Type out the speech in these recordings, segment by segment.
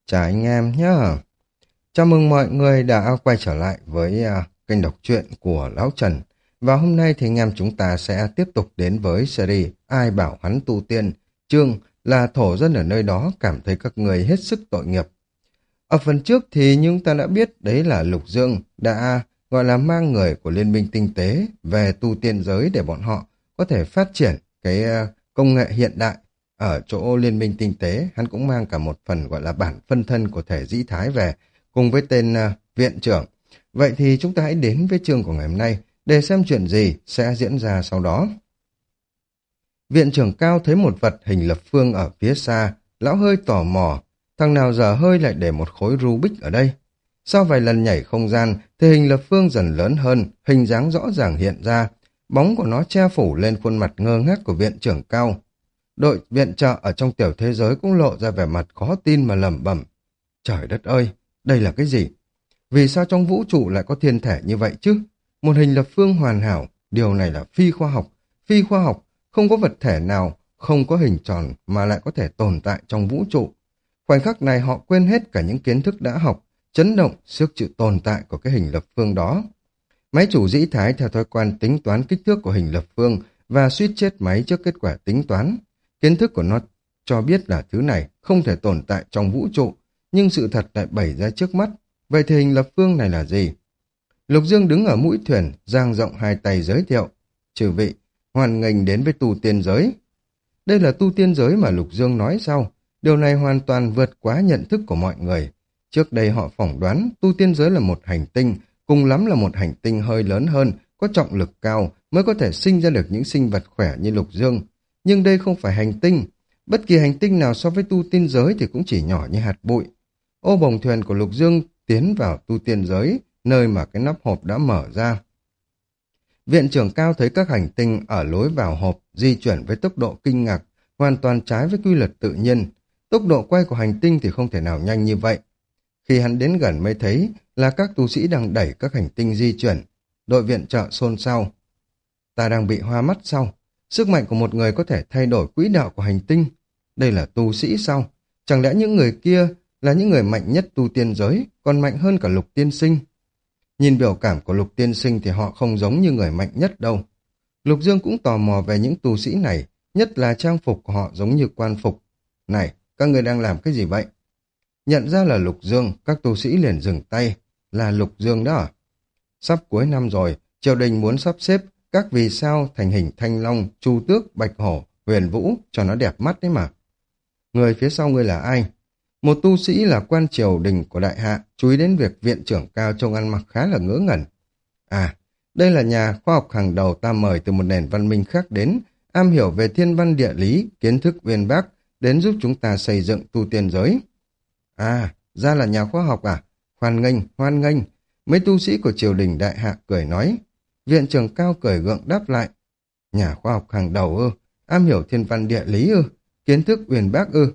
Chào anh em nhé. Chào mừng mọi người đã quay trở lại với kênh đọc truyện của Lão Trần. Và hôm nay thì anh em chúng ta sẽ tiếp tục đến với series Ai bảo hắn tu tiên, chương là thổ dân ở nơi đó cảm thấy các người hết sức tội nghiệp. Ở phần trước thì chúng ta đã biết đấy là Lục Dương đã gọi là mang người của Liên minh Tinh tế về tu tiên giới để bọn họ có thể phát triển cái công nghệ hiện đại. Ở chỗ Liên minh Tinh tế, hắn cũng mang cả một phần gọi là bản phân thân của thể dĩ thái về, cùng với tên viện trưởng. Vậy thì chúng ta hãy đến với chương của ngày hôm nay để xem chuyện gì sẽ diễn ra sau đó. Viện trưởng Cao thấy một vật hình lập phương ở phía xa, lão hơi tò mò, thằng nào dở hơi lại để một khối Rubik ở đây. Sau vài lần nhảy không gian, thì hình lập phương dần lớn hơn, hình dáng rõ ràng hiện ra, bóng của nó che phủ lên khuôn mặt ngơ ngác của viện trưởng Cao. Đội viện trợ ở trong tiểu thế giới cũng lộ ra vẻ mặt khó tin mà lẩm bẩm. Trời đất ơi, đây là cái gì? Vì sao trong vũ trụ lại có thiên thể như vậy chứ? Một hình lập phương hoàn hảo, điều này là phi khoa học, không có vật thể nào, không có hình tròn mà lại có thể tồn tại trong vũ trụ. Khoảnh khắc này họ quên hết cả những kiến thức đã học, chấn động sức chịu tồn tại của cái hình lập phương đó. Máy chủ dĩ thái theo thói quen tính toán kích thước của hình lập phương và suýt chết máy trước kết quả tính toán. Kiến thức của nó cho biết là thứ này không thể tồn tại trong vũ trụ, nhưng sự thật lại bày ra trước mắt. Vậy thì hình lập phương này là gì? Lục Dương đứng ở mũi thuyền, dang rộng hai tay giới thiệu. Chư vị, hoan nghênh đến với tu tiên giới. Đây là tu tiên giới mà Lục Dương nói sau. Điều này hoàn toàn vượt quá nhận thức của mọi người. Trước đây họ phỏng đoán tu tiên giới là một hành tinh, cùng lắm là một hành tinh hơi lớn hơn, có trọng lực cao mới có thể sinh ra được những sinh vật khỏe như Lục Dương. Nhưng đây không phải hành tinh. Bất kỳ hành tinh nào so với tu tiên giới thì cũng chỉ nhỏ như hạt bụi. Ô bồng thuyền của Lục Dương tiến vào tu tiên giới, nơi mà cái nắp hộp đã mở ra. Viện trưởng Cao thấy các hành tinh ở lối vào hộp di chuyển với tốc độ kinh ngạc, hoàn toàn trái với quy luật tự nhiên. Tốc độ quay của hành tinh thì không thể nào nhanh như vậy. Khi hắn đến gần mới thấy là các tu sĩ đang đẩy các hành tinh di chuyển. Đội viện trợ xôn xao. Ta đang bị hoa mắt sao? Sức mạnh của một người có thể thay đổi quỹ đạo của hành tinh. Đây là tu sĩ sao? Chẳng lẽ những người kia là những người mạnh nhất tu tiên giới, còn mạnh hơn cả Lục tiên sinh? Nhìn biểu cảm của Lục tiên sinh thì họ không giống như người mạnh nhất đâu. Lục Dương cũng tò mò về những tu sĩ này, nhất là trang phục của họ giống như quan phục. Này, các người đang làm cái gì vậy? Nhận ra là Lục Dương, các tu sĩ liền dừng tay. Là Lục Dương đó à? Sắp cuối năm rồi, triều đình muốn sắp xếp các vì sao thành hình thanh long, chu tước, bạch hổ, huyền vũ cho nó đẹp mắt đấy mà. Người phía sau ngươi là ai? Một tu sĩ là quan triều đình của đại hạ, chú ý đến việc viện trưởng Cao trông ăn mặc khá là ngớ ngẩn. À, đây là nhà khoa học hàng đầu ta mời từ một nền văn minh khác đến, am hiểu về thiên văn địa lý, kiến thức uyên bác, đến giúp chúng ta xây dựng tu tiên giới. À, ra là nhà khoa học à? Hoan nghênh. Mấy tu sĩ của triều đình đại hạ cười nói. Viện trưởng Cao cười gượng đáp lại. Nhà khoa học hàng đầu ư? Am hiểu thiên văn địa lý ư? Kiến thức uyên bác ư?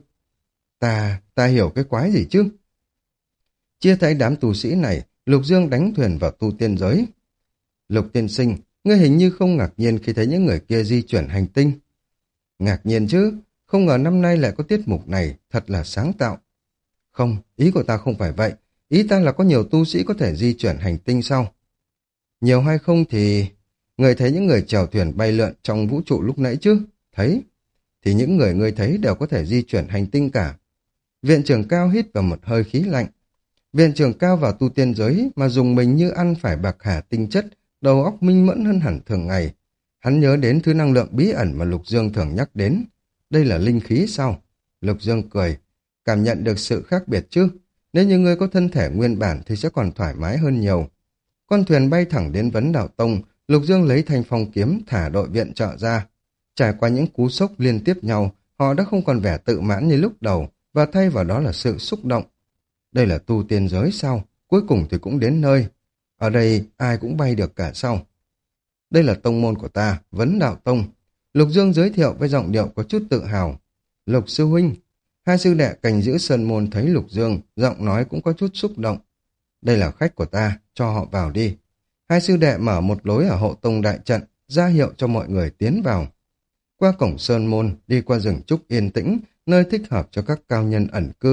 Ta hiểu cái quái gì chứ? Chia thấy đám tu sĩ này, Lục Dương đánh thuyền vào tu tiên giới. Lục tiên sinh, ngươi hình như không ngạc nhiên khi thấy những người kia di chuyển hành tinh. Ngạc nhiên chứ, không ngờ năm nay lại có tiết mục này, thật là sáng tạo. Không, ý của ta không phải vậy, ý ta là có nhiều tu sĩ có thể di chuyển hành tinh sau. Nhiều hay không thì... Người thấy những người chèo thuyền bay lượn trong vũ trụ lúc nãy chứ? Thấy. Thì những người ngươi thấy đều có thể di chuyển hành tinh cả. Viện trưởng Cao hít vào một hơi khí lạnh. Viện trưởng Cao vào tu tiên giới mà dùng mình như ăn phải bạc hà tinh chất, đầu óc minh mẫn hơn hẳn thường ngày. Hắn nhớ đến thứ năng lượng bí ẩn mà Lục Dương thường nhắc đến. Đây là linh khí sao? Lục Dương cười. Cảm nhận được sự khác biệt chứ? Nếu như ngươi có thân thể nguyên bản thì sẽ còn thoải mái hơn nhiều. Con thuyền bay thẳng đến Vấn Đạo Tông, Lục Dương lấy thanh phong kiếm thả đội viện trợ ra. Trải qua những cú sốc liên tiếp nhau, họ đã không còn vẻ tự mãn như lúc đầu, và thay vào đó là sự xúc động. Đây là tu tiên giới sao? Cuối cùng thì cũng đến nơi. Ở đây ai cũng bay được cả sao? Đây là tông môn của ta, Vấn Đạo Tông. Lục Dương giới thiệu với giọng điệu có chút tự hào. Lục sư huynh. Hai sư đệ canh giữ sơn môn thấy Lục Dương, giọng nói cũng có chút xúc động. Đây là khách của ta, cho họ vào đi. Hai sư đệ mở một lối ở hộ tông đại trận, ra hiệu cho mọi người tiến vào. Qua cổng sơn môn, đi qua rừng trúc yên tĩnh, nơi thích hợp cho các cao nhân ẩn cư.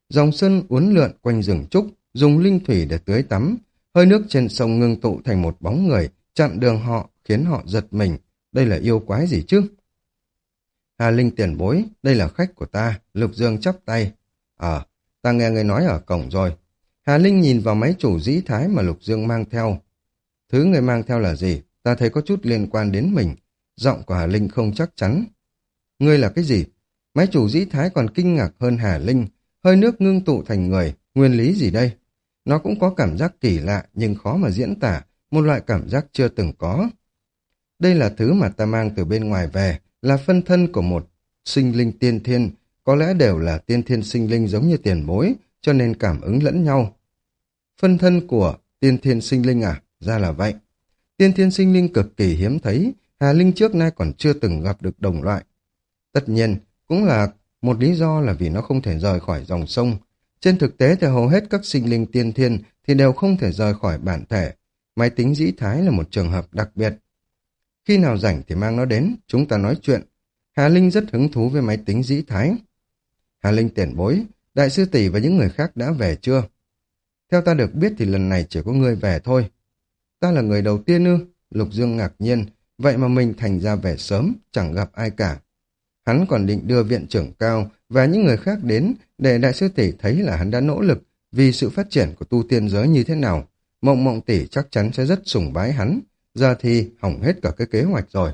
Dòng sân uốn lượn quanh rừng trúc, dùng linh thủy để tưới tắm. Hơi nước trên sông ngưng tụ thành một bóng người, chặn đường họ, khiến họ giật mình. Đây là yêu quái gì chứ? Hà Linh tiền bối, đây là khách của ta, Lục Dương chắp tay. Ta nghe người nói ở cổng rồi. Hà Linh nhìn vào máy chủ dĩ thái mà Lục Dương mang theo. Thứ người mang theo là gì? Ta thấy có chút liên quan đến mình. Giọng của Hà Linh không chắc chắn. Ngươi là cái gì? Máy chủ dĩ thái còn kinh ngạc hơn Hà Linh. Hơi nước ngưng tụ thành người, nguyên lý gì đây? Nó cũng có cảm giác kỳ lạ nhưng khó mà diễn tả, một loại cảm giác chưa từng có. Đây là thứ mà ta mang từ bên ngoài về, là phân thân của một sinh linh tiên thiên, có lẽ đều là tiên thiên sinh linh giống như tiền bối, cho nên cảm ứng lẫn nhau. Phân thân của tiên thiên sinh linh à? Ra là vậy. Tiên thiên sinh linh cực kỳ hiếm thấy, Hà Linh trước nay còn chưa từng gặp được đồng loại. Tất nhiên, cũng là một lý do là vì nó không thể rời khỏi dòng sông. Trên thực tế thì hầu hết các sinh linh tiên thiên thì đều không thể rời khỏi bản thể. Máy tính dĩ thái là một trường hợp đặc biệt. Khi nào rảnh thì mang nó đến, chúng ta nói chuyện. Hà Linh rất hứng thú với máy tính dĩ thái. Hà Linh tiền bối, đại sư tỷ và những người khác đã về chưa? Theo ta được biết thì lần này chỉ có ngươi về thôi. Ta là người đầu tiên ư? Lục Dương ngạc nhiên, vậy mà mình thành ra về sớm, chẳng gặp ai cả. Hắn còn định đưa viện trưởng Cao và những người khác đến để đại sư tỷ thấy là hắn đã nỗ lực vì sự phát triển của tu tiên giới như thế nào. Mộng Mộng tỷ chắc chắn sẽ rất sùng bái hắn. Giờ thì hỏng hết cả cái kế hoạch rồi.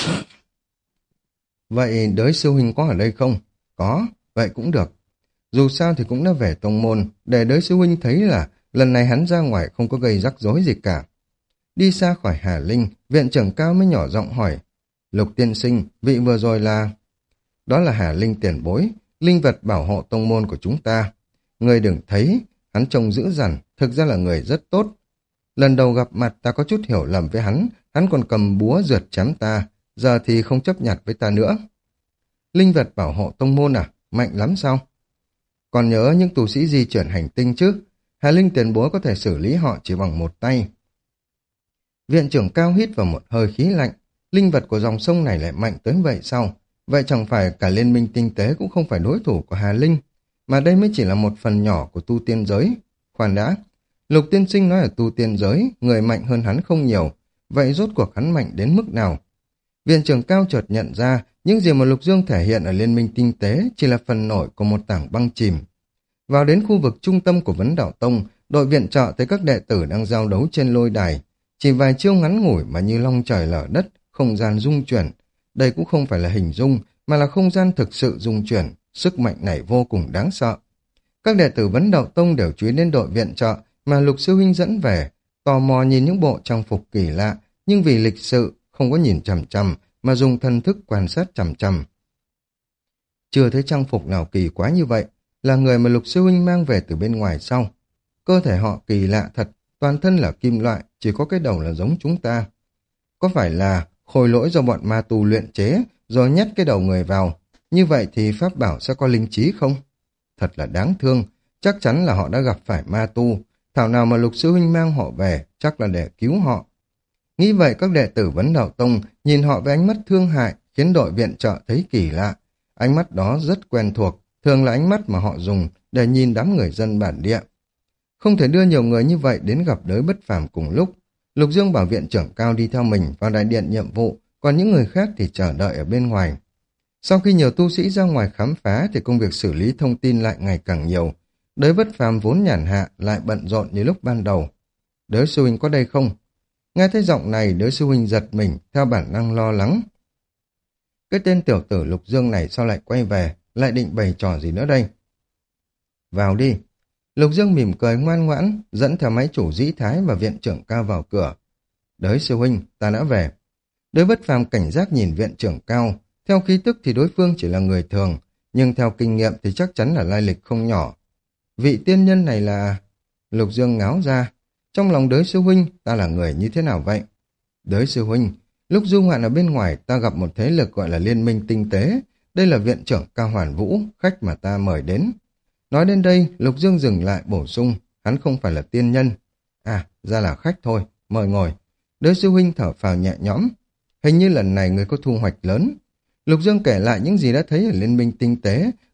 Vậy đới sư huynh có ở đây không? Có, vậy cũng được. Dù sao thì cũng đã về tông môn, để đới sư huynh thấy là lần này hắn ra ngoài không có gây rắc rối gì cả. Đi xa khỏi Hà Linh, viện trưởng Cao mới nhỏ giọng hỏi. Lục tiên sinh, vị vừa rồi là... Đó là Hà Linh tiền bối, linh vật bảo hộ tông môn của chúng ta. Người đừng thấy, hắn trông dữ dằn, thực ra là người rất tốt. Lần đầu gặp mặt ta có chút hiểu lầm với hắn còn cầm búa rượt chém ta, giờ thì không chấp nhặt với ta nữa. Linh vật bảo hộ tông môn à? Mạnh lắm sao? Còn nhớ những tu sĩ di chuyển hành tinh chứ? Hà Linh tiền bối có thể xử lý họ chỉ bằng một tay. Viện trưởng Cao hít vào một hơi khí lạnh. Linh vật của dòng sông này lại mạnh tới vậy sao? Vậy chẳng phải cả liên minh tinh tế cũng không phải đối thủ của Hà Linh, mà đây mới chỉ là một phần nhỏ của tu tiên giới. Khoan đã, Lục tiên sinh nói ở tu tiên giới, người mạnh hơn hắn không nhiều, vậy rốt cuộc hắn mạnh đến mức nào? Viện trưởng Cao chợt nhận ra, những gì mà Lục Dương thể hiện ở liên minh tinh tế chỉ là phần nổi của một tảng băng chìm. Vào đến khu vực trung tâm của Vấn Đạo Tông, đội viện trợ thấy các đệ tử đang giao đấu trên lôi đài. Chỉ vài chiêu ngắn ngủi mà như long trời lở đất, không gian rung chuyển. Đây cũng không phải là hình dung, mà là không gian thực sự rung chuyển, sức mạnh này vô cùng đáng sợ. Các đệ tử Vấn Đạo Tông đều chú ý đến đội viện trợ mà Lục sư huynh dẫn về, tò mò nhìn những bộ trang phục kỳ lạ, nhưng vì lịch sự, không có nhìn chằm chằm, mà dùng thân thức quan sát chằm chằm. Chưa thấy trang phục nào kỳ quá như vậy, là người mà Lục sư huynh mang về từ bên ngoài sau. Cơ thể họ kỳ lạ thật, toàn thân là kim loại, chỉ có cái đầu là giống chúng ta. Có phải là khôi lỗi do bọn ma tu luyện chế, rồi nhét cái đầu người vào? Như vậy thì pháp bảo sẽ có linh trí không? Thật là đáng thương, chắc chắn là họ đã gặp phải ma tu. Thảo nào mà Lục sư huynh mang họ về, chắc là để cứu họ. Nghĩ vậy các đệ tử Vấn Đạo Tông nhìn họ với ánh mắt thương hại, khiến đội viện trợ thấy kỳ lạ. Ánh mắt đó rất quen thuộc, thường là ánh mắt mà họ dùng để nhìn đám người dân bản địa. Không thể đưa nhiều người như vậy đến gặp đới bất phàm cùng lúc. Lục Dương bảo viện trưởng Cao đi theo mình vào đại điện nhiệm vụ, còn những người khác thì chờ đợi ở bên ngoài. Sau khi nhiều tu sĩ ra ngoài khám phá thì công việc xử lý thông tin lại ngày càng nhiều. Đới bất phàm vốn nhàn hạ lại bận rộn như lúc ban đầu. Đới sư huynh có đây không? Nghe thấy giọng này, Đới sư huynh giật mình, theo bản năng lo lắng. Cái tên tiểu tử Lục Dương này sao lại quay về, lại định bày trò gì nữa đây? Vào đi. Lục Dương mỉm cười ngoan ngoãn, dẫn theo máy chủ dĩ thái và viện trưởng Cao vào cửa. Đới sư huynh, ta đã về. Đới bất phàm cảnh giác nhìn viện trưởng Cao. Theo khí tức thì đối phương chỉ là người thường, nhưng theo kinh nghiệm thì chắc chắn là lai lịch không nhỏ. Vị tiên nhân này là... Lục Dương ngáo ra. Trong lòng Đới sư huynh, ta là người như thế nào vậy? Đới sư huynh, lúc du ngoạn ở bên ngoài ta gặp một thế lực gọi là Liên minh tinh tế. Đây là viện trưởng Cao Hoàn Vũ, khách mà ta mời đến. Nói đến đây, Lục Dương dừng lại bổ sung, hắn không phải là tiên nhân. À, ra là khách thôi, mời ngồi. Đới sư huynh thở phào nhẹ nhõm. Hình như lần này người có thu hoạch lớn. Lục Dương kể lại những gì đã thấy ở Liên minh tinh tế,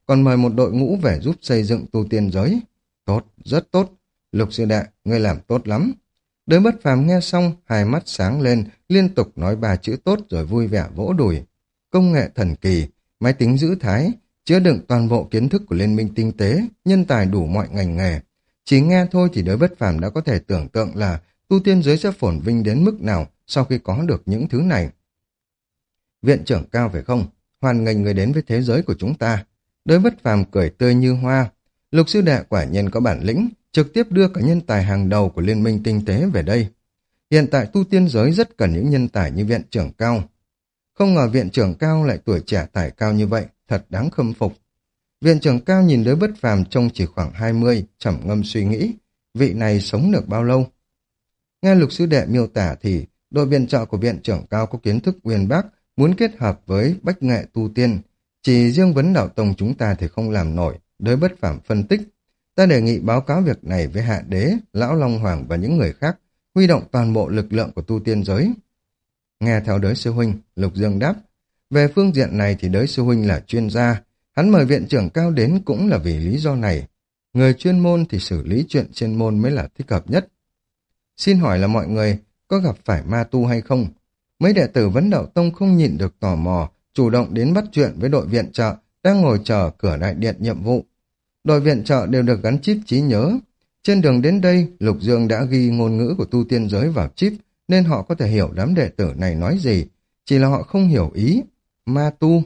còn mời một đội ngũ về giúp xây dựng tu tiên giới. Tốt, rất tốt. Lục sư đệ, ngươi làm tốt lắm. Đới Bất Phàm nghe xong, hai mắt sáng lên, liên tục nói ba chữ tốt rồi vui vẻ vỗ đùi. Công nghệ thần kỳ, máy tính giữ thái, chứa đựng toàn bộ kiến thức của liên minh tinh tế, nhân tài đủ mọi ngành nghề. Chỉ nghe thôi thì Đới Bất Phàm đã có thể tưởng tượng là tu tiên giới sẽ phồn vinh đến mức nào sau khi có được những thứ này. Viện trưởng Cao phải không? Hoan nghênh người đến với thế giới của chúng ta. Đới Bất Phàm cười tươi như hoa. Lục sư đệ quả nhiên có bản lĩnh, trực tiếp đưa cả nhân tài hàng đầu của liên minh tinh tế về đây. Hiện tại tu tiên giới rất cần những nhân tài như viện trưởng Cao. Không ngờ viện trưởng Cao lại tuổi trẻ tài cao như vậy, thật đáng khâm phục. Viện trưởng Cao nhìn Đới Bất Phàm trông chỉ khoảng 20, trầm ngâm suy nghĩ, vị này sống được bao lâu? Nghe Lục sư đệ miêu tả thì đội viện trợ của viện trưởng Cao có kiến thức uyên bác, muốn kết hợp với bách nghệ tu tiên. Chỉ riêng vấn đạo tông chúng ta thì không làm nổi. Đới Bất Phàm phân tích. Ta đề nghị báo cáo việc này với Hạ Đế, Lão Long Hoàng và những người khác, huy động toàn bộ lực lượng của tu tiên giới. Nghe theo Đới sư huynh, Lục Dương đáp. Về phương diện này thì Đới sư huynh là chuyên gia. Hắn mời viện trưởng Cao đến cũng là vì lý do này. Người chuyên môn thì xử lý chuyện chuyên môn mới là thích hợp nhất. Xin hỏi là mọi người có gặp phải ma tu hay không? Mấy đệ tử Vấn Đạo Tông không nhịn được tò mò, chủ động đến bắt chuyện với đội viện trợ đang ngồi chờ cửa đại điện nhiệm vụ. Đội viện trợ đều được gắn chip trí nhớ. Trên đường đến đây, Lục Dương đã ghi ngôn ngữ của tu tiên giới vào chip, nên họ có thể hiểu đám đệ tử này nói gì, chỉ là họ không hiểu ý. Ma tu.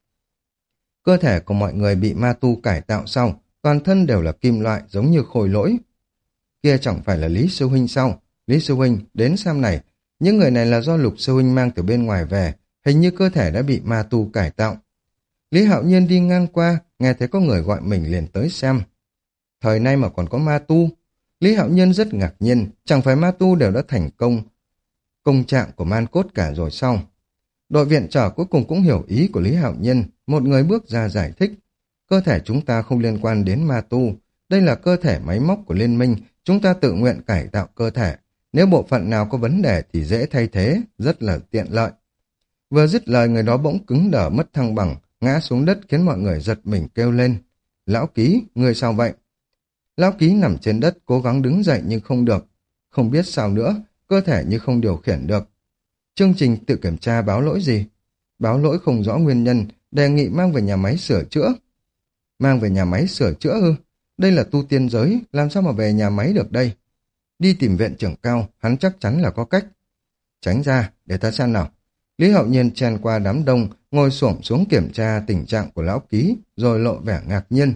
Cơ thể của mọi người bị ma tu cải tạo sau, toàn thân đều là kim loại giống như khối lỗi. Kia chẳng phải là Lý Sư Huynh sao? Lý Sư Huynh, đến xem này. Những người này là do Lục Sư Huynh mang từ bên ngoài về, hình như cơ thể đã bị ma tu cải tạo. Lý Hạo Nhiên đi ngang qua, nghe thấy có người gọi mình liền tới xem. Thời nay mà còn có ma tu. Lý Hạo Nhiên rất ngạc nhiên, chẳng phải ma tu đều đã thành công trạng của man cốt cả rồi sao? Đội viện trợ cuối cùng cũng hiểu ý của Lý Hạo Nhiên, một người bước ra giải thích. Cơ thể chúng ta không liên quan đến ma tu, đây là cơ thể máy móc của liên minh, chúng ta tự nguyện cải tạo cơ thể. Nếu bộ phận nào có vấn đề thì dễ thay thế, rất là tiện lợi. Vừa dứt lời người đó bỗng cứng đờ mất thăng bằng, ngã xuống đất khiến mọi người giật mình kêu lên. Lão Ký, người sao vậy? Lão Ký nằm trên đất cố gắng đứng dậy nhưng không được. Không biết sao nữa, cơ thể như không điều khiển được. Chương trình tự kiểm tra báo lỗi gì? Báo lỗi không rõ nguyên nhân, đề nghị mang về nhà máy sửa chữa. Mang về nhà máy sửa chữa ư? Đây là tu tiên giới, làm sao mà về nhà máy được đây? Đi tìm viện trưởng Cao, hắn chắc chắn là có cách. Tránh ra, để ta xem nào. Lý Hạo Nhiên chen qua đám đông, ngồi xổm xuống kiểm tra tình trạng của Lão Ký, rồi lộ vẻ ngạc nhiên.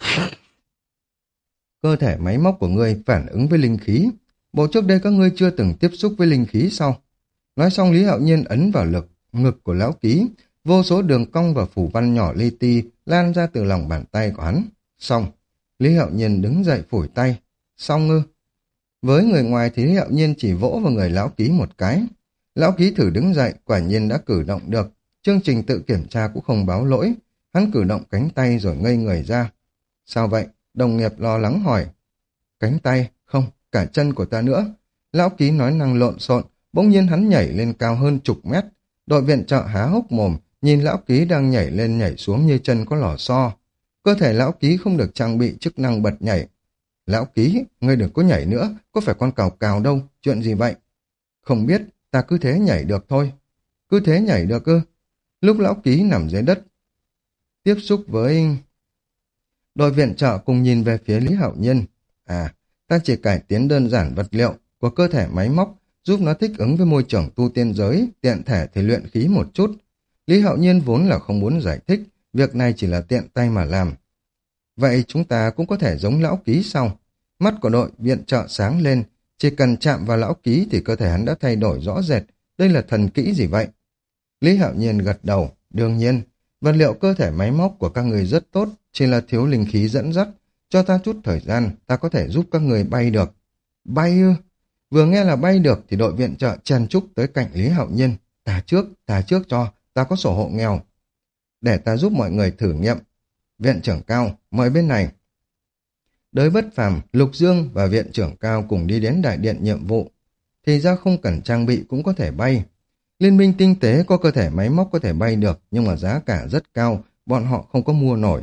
Cơ thể máy móc của ngươi phản ứng với linh khí. Bộ trước đây các ngươi chưa từng tiếp xúc với linh khí sao? Nói xong Lý Hạo Nhiên ấn vào ngực của Lão Ký, vô số đường cong và phủ văn nhỏ li ti lan ra từ lòng bàn tay của hắn. Xong, Lý Hạo Nhiên đứng dậy phủi tay. Xong ư? Với người ngoài thì Lý Hạo Nhiên chỉ vỗ vào người Lão Ký một cái. Lão Ký thử đứng dậy, quả nhiên đã cử động được. Chương trình tự kiểm tra cũng không báo lỗi. Hắn cử động cánh tay rồi ngây người ra. Sao vậy? Đồng nghiệp lo lắng hỏi. Cánh tay? Không, cả chân của ta nữa. Lão Ký nói năng lộn xộn, bỗng nhiên hắn nhảy lên cao hơn chục mét. Đội viện trợ há hốc mồm, nhìn Lão Ký đang nhảy lên nhảy xuống như chân có lò xo. Cơ thể Lão Ký không được trang bị chức năng bật nhảy. Lão Ký, ngươi đừng có nhảy nữa, có phải con cào cào đâu, chuyện gì vậy? Không biết, ta cứ thế nhảy được thôi. Cứ thế nhảy được ư? Lúc Lão Ký nằm dưới đất, tiếp xúc với... Đội viện trợ cùng nhìn về phía Lý Hạo Nhiên. À, ta chỉ cải tiến đơn giản vật liệu của cơ thể máy móc, giúp nó thích ứng với môi trường tu tiên giới, tiện thể thì luyện khí một chút. Lý Hạo Nhiên vốn là không muốn giải thích, việc này chỉ là tiện tay mà làm. Vậy chúng ta cũng có thể giống Lão Ký sao? Mắt của đội viện trợ sáng lên, chỉ cần chạm vào Lão Ký thì cơ thể hắn đã thay đổi rõ rệt. Đây là thần kỹ gì vậy? Lý Hạo Nhiên gật đầu, đương nhiên, vật liệu cơ thể máy móc của các người rất tốt, chỉ là thiếu linh khí dẫn dắt. Cho ta chút thời gian, ta có thể giúp các người bay được. Bay ư? Vừa nghe là bay được thì đội viện trợ chen chúc tới cạnh Lý Hạo Nhiên. Ta trước cho, ta có sổ hộ nghèo. Để ta giúp mọi người thử nghiệm. Viện trưởng Cao, mời bên này. Đới Bất Phàm, Lục Dương và viện trưởng Cao cùng đi đến đại điện nhiệm vụ. Thì ra không cần trang bị cũng có thể bay. Liên minh tinh tế có cơ thể máy móc có thể bay được, nhưng mà giá cả rất cao, bọn họ không có mua nổi.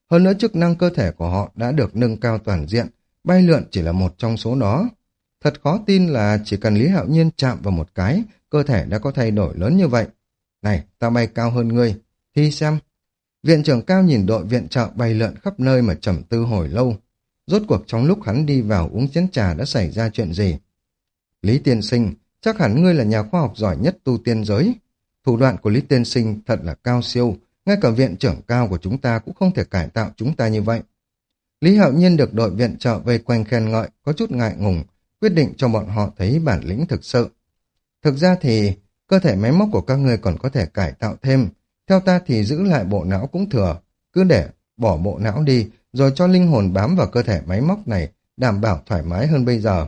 Hơn nữa chức năng cơ thể của họ đã được nâng cao toàn diện, bay lượn chỉ là một trong số đó. Thật khó tin là chỉ cần Lý Hạo Nhiên chạm vào một cái, cơ thể đã có thay đổi lớn như vậy. Này, ta bay cao hơn ngươi, thi xem. Viện trưởng Cao nhìn đội viện trợ bay lượn khắp nơi mà trầm tư hồi lâu. Rốt cuộc trong lúc hắn đi vào uống chén trà đã xảy ra chuyện gì? Lý tiên sinh, chắc hẳn ngươi là nhà khoa học giỏi nhất tu tiên giới. Thủ đoạn của Lý tiên sinh thật là cao siêu, ngay cả viện trưởng Cao của chúng ta cũng không thể cải tạo chúng ta như vậy. Lý Hạo Nhiên được đội viện trợ vây quanh khen ngợi, có chút ngại ngùng, quyết định cho bọn họ thấy bản lĩnh thực sự. Thực ra thì, cơ thể máy móc của các ngươi còn có thể cải tạo thêm. Theo ta thì giữ lại bộ não cũng thừa, cứ để bỏ bộ não đi, rồi cho linh hồn bám vào cơ thể máy móc này, đảm bảo thoải mái hơn bây giờ.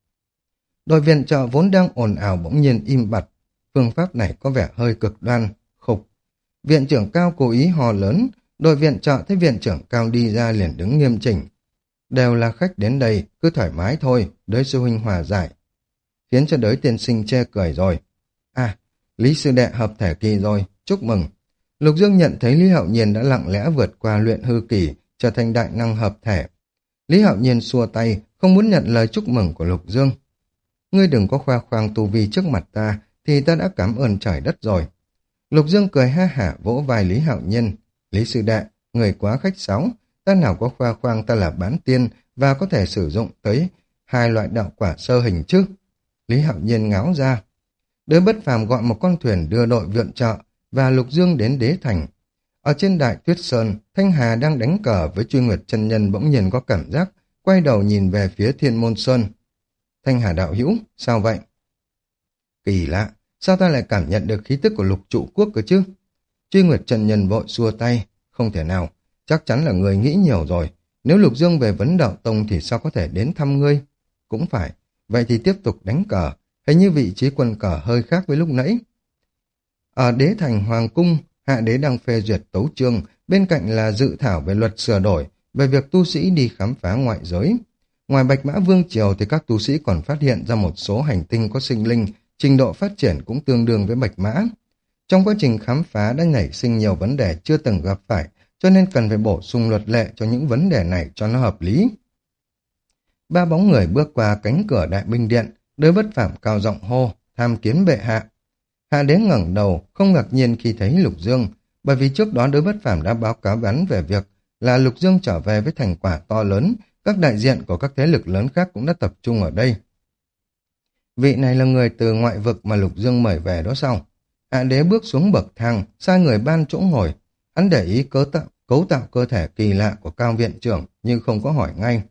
Đội viện trợ vốn đang ồn ào bỗng nhiên im bặt, phương pháp này có vẻ hơi cực đoan, khục. Viện trưởng Cao cố ý hò lớn, đội viện trợ thấy viện trưởng Cao đi ra liền đứng nghiêm chỉnh. Đều là khách đến đây, cứ thoải mái thôi, đới sư huynh hòa giải. Khiến cho đới tiên sinh chê cười rồi. À, Lý sư đệ hợp thể kỳ rồi, chúc mừng. Lục Dương nhận thấy Lý Hạo Nhiên đã lặng lẽ vượt qua luyện hư kỳ, trở thành đại năng hợp thể. Lý Hạo Nhiên xua tay, không muốn nhận lời chúc mừng của Lục Dương. Ngươi đừng có khoe khoang tu vi trước mặt ta, thì ta đã cảm ơn trời đất rồi. Lục Dương cười ha hả vỗ vai Lý Hạo Nhiên. Lý sư đệ, người quá khách sáo, ta nào có khoe khoang ta là bán tiên và có thể sử dụng tới 2 loại đạo quả sơ hình chứ. Lý Hạo Nhiên ngáo ra. Đới Bất Phàm gọi một con thuyền đưa đội viện trợ và Lục Dương đến Đế Thành. Ở trên Đại Tuyết Sơn, Thanh Hà đang đánh cờ với Truy Nguyệt chân nhân bỗng nhiên có cảm giác, quay đầu nhìn về phía Thiên Môn Sơn. Thanh Hà đạo hữu, sao vậy? Kỳ lạ, sao ta lại cảm nhận được khí tức của Lục Trụ Quốc cơ chứ? Truy Nguyệt chân nhân vội xua tay, không thể nào, chắc chắn là người nghĩ nhiều rồi. Nếu Lục Dương về vấn đạo tông thì sao có thể đến thăm ngươi? Cũng phải, vậy thì tiếp tục đánh cờ, hình như vị trí quân cờ hơi khác với lúc nãy. Ở Đế Thành Hoàng Cung, Hạ Đế đang phê duyệt tấu chương, bên cạnh là dự thảo về luật sửa đổi, về việc tu sĩ đi khám phá ngoại giới. Ngoài Bạch Mã Vương Triều thì các tu sĩ còn phát hiện ra một số hành tinh có sinh linh, trình độ phát triển cũng tương đương với Bạch Mã. Trong quá trình khám phá đã nảy sinh nhiều vấn đề chưa từng gặp phải, cho nên cần phải bổ sung luật lệ cho những vấn đề này cho nó hợp lý. 3 bóng người bước qua cánh cửa đại binh điện, Đới Bất Phàm cao giọng hô, tham kiến bệ hạ. Hạ Đế ngẩng đầu, không ngạc nhiên khi thấy Lục Dương, bởi vì trước đó Đới Bất Phàm đã báo cáo ngắn về việc là Lục Dương trở về với thành quả to lớn, các đại diện của các thế lực lớn khác cũng đã tập trung ở đây. Vị này là người từ ngoại vực mà Lục Dương mời về đó sao? Hạ Đế bước xuống bậc thang, sai người ban chỗ ngồi. Hắn để ý cấu tạo cơ thể kỳ lạ của Cao viện trưởng nhưng không có hỏi ngay.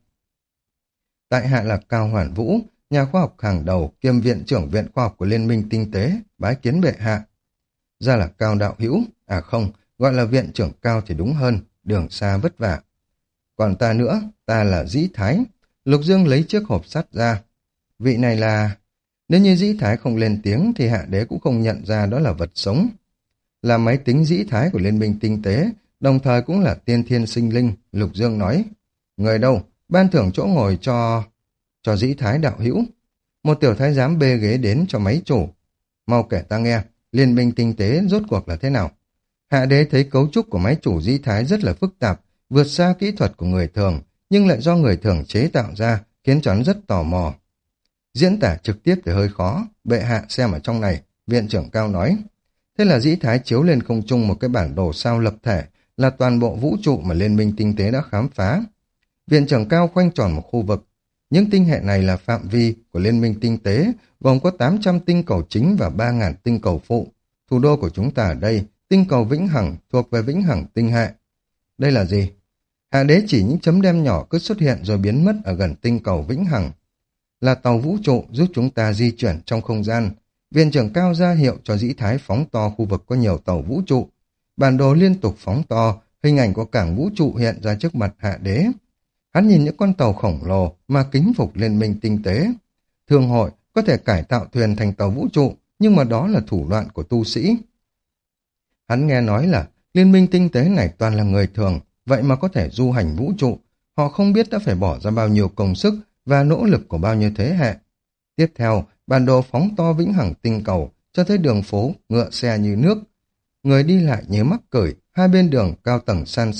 Tại hạ là Cao Hoàn Vũ, nhà khoa học hàng đầu kiêm viện trưởng viện khoa học của Liên minh Tinh tế, bái kiến bệ hạ. Ra là Cao đạo hữu, à không, gọi là viện trưởng Cao thì đúng hơn, đường xa vất vả. Còn ta nữa, ta là Dĩ Thái. Lục Dương lấy chiếc hộp sắt ra. Vị này là... Nếu như Dĩ Thái không lên tiếng thì Hạ Đế cũng không nhận ra đó là vật sống. Là máy tính Dĩ Thái của Liên minh Tinh tế, đồng thời cũng là tiên thiên sinh linh, Lục Dương nói. Người đâu, ban thưởng chỗ ngồi cho Dĩ Thái đạo hữu. Một tiểu thái giám bê ghế đến cho máy chủ. Mau kể ta nghe, Liên minh Tinh tế rốt cuộc là thế nào? Hạ Đế thấy cấu trúc của máy chủ Dĩ Thái rất là phức tạp, vượt xa kỹ thuật của người thường, nhưng lại do người thường chế tạo ra, khiến cho hắn rất tò mò. Diễn tả trực tiếp thì hơi khó, bệ hạ xem ở trong này, viện trưởng Cao nói. Thế là Dĩ Thái chiếu lên không trung một cái bản đồ sao lập thể, là toàn bộ vũ trụ mà Liên minh Tinh tế đã khám phá. Viện trưởng Cao khoanh tròn một khu vực. Những tinh hệ này là phạm vi của Liên minh Tinh tế, gồm có 800 tinh cầu chính và 3.000 tinh cầu phụ. Thủ đô của chúng ta ở đây, tinh cầu Vĩnh Hằng thuộc về Vĩnh Hằng tinh hệ. Đây là gì? Hạ Đế chỉ những chấm đen nhỏ cứ xuất hiện rồi biến mất ở gần tinh cầu Vĩnh Hằng. Là tàu vũ trụ giúp chúng ta di chuyển trong không gian. Viện trưởng Cao ra hiệu cho Dĩ Thái phóng to khu vực có nhiều tàu vũ trụ. Bản đồ liên tục phóng to, hình ảnh của cảng vũ trụ hiện ra trước mặt Hạ Đế. Hắn nhìn những con tàu khổng lồ mà kính phục Liên minh Tinh tế. Thương hội có thể cải tạo thuyền thành tàu vũ trụ, nhưng mà đó là thủ đoạn của tu sĩ. Hắn nghe nói là Liên minh Tinh tế này toàn là người thường, vậy mà có thể du hành vũ trụ. Họ không biết đã phải bỏ ra bao nhiêu công sức và nỗ lực của bao nhiêu thế hệ. Tiếp theo, bản đồ phóng to Vĩnh Hằng tinh cầu cho thấy đường phố ngựa xe như nước. Người đi lại như mắc cởi, hai bên đường cao tầng san sát,